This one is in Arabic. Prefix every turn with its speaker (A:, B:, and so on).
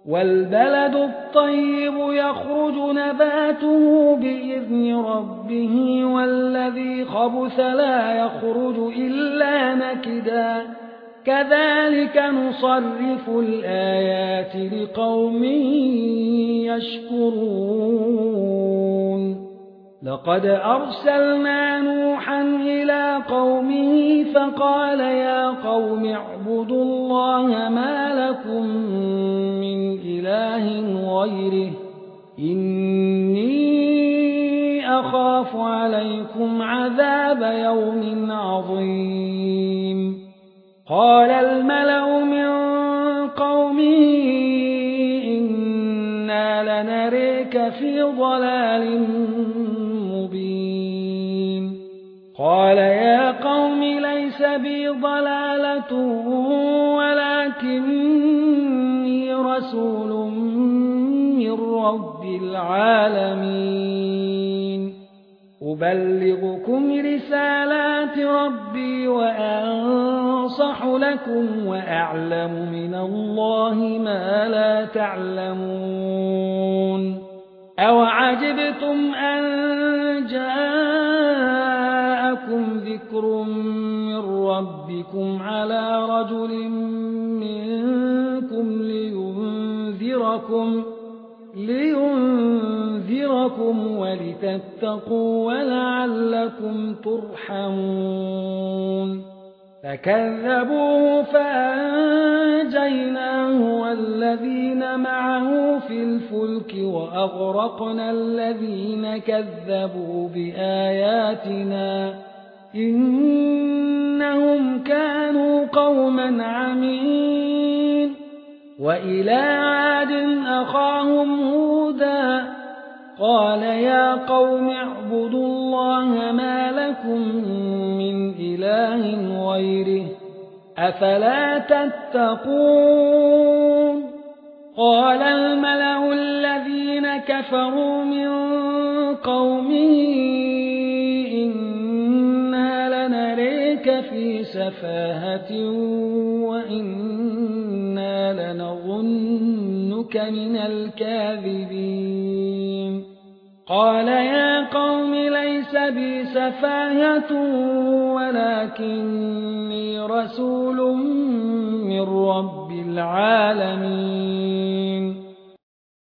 A: والبلد الطيب يخرج نباته بإذن ربه والذي خبث لا يخرج إلا نكدا كذلك نصرف الآيات لقوم يشكرون لقد أرسلنا نوحا إلى قومه فقال يا قوم اعبدوا الله ما لكم من إله غيره إني أخاف عليكم عذاب يوم عظيم قال الملأ من قومه إنا لنريك في ضلال مبين قال يا قوم ليس بي ضلالة ولكني رسول من رب العالمين أبلغكم رسالات ربي وأنصح لكم وأعلم من الله ما لا تعلمون أوعجبتم أن جاءكم ذكر من ربكم على رجل منكم لينذركم ولتتقوا ولعلكم ترحمون فكذبوه فأنجيناه والذين معه في الفلك وأغرقنا الذين كذبوا بآياتنا إنهم كانوا قوما عمين وإلى عاد أخاهم هودا قال يا قوم اعبدوا الله ما لكم من إله غيره أفلا تتقون قال الملأ الذين كفروا من قومه إنا لنريك في سفاهة وإنا لنظنك من الكاذبين قال يا قوم ليس بي سفاهة ولكني رسول من رب العالمين